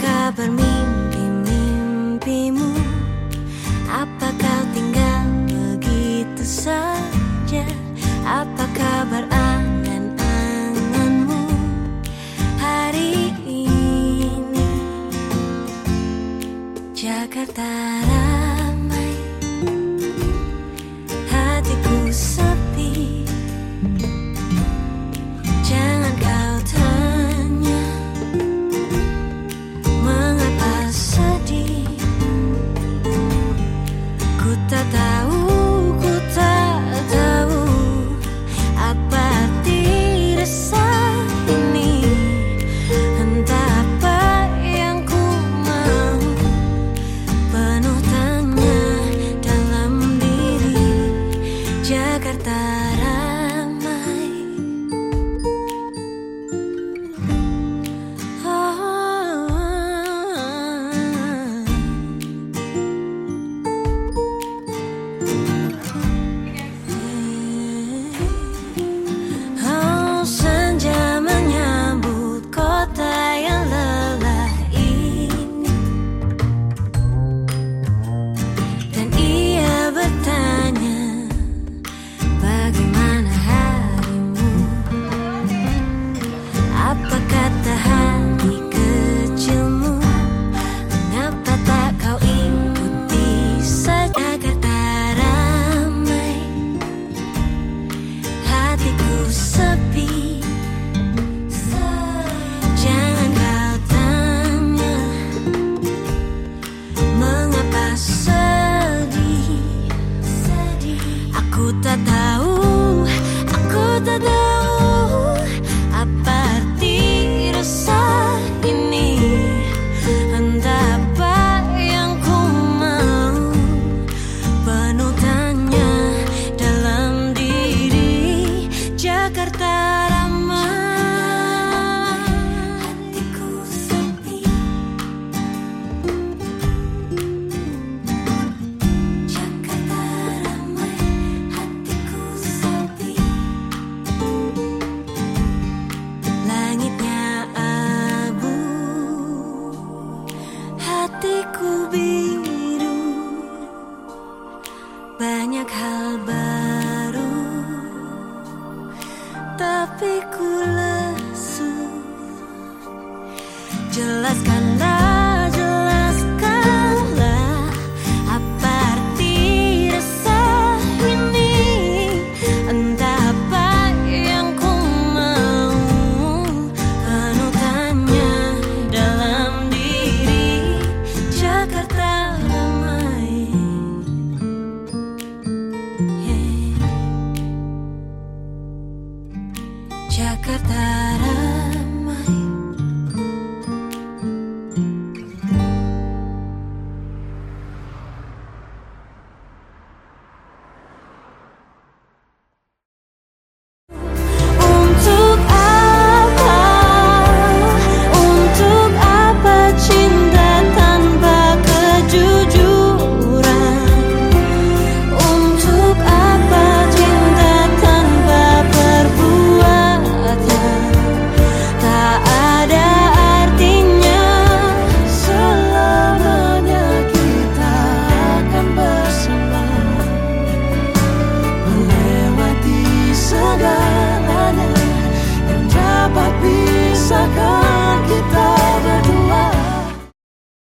kabar mimpi-mimpimu? Apa kau tinggal begitu saja? Apa kabar angan-anganmu hari ini? Jakarta ramai, hatiku sepi. Jangan kau tanya mengapa sedih. Ku tak tahu apa arti resah ini. Entah apa yang ku mau, penuh tanya dalam diri. Jakarta ramai. Senja menyambut kota yang lelah ini, dan ia bertanya, bagaimana harimu? Apa kata hati kecilmu? Mengapa tak kau ikuti saja? Jakarta ramai, hatiku sepi. Jangan kau tanya mengapa sedih. Aku tak tahu apa arti resah ini. Entah apa yang ku mau, penuh tanya dalam diri. Jakarta ramai, hatiku sepi. Jakarta ramai, hatiku sepi. Langitnya abu, hatiku biru. Banyak hal baru, tapi ku lesu. Jelaskanlah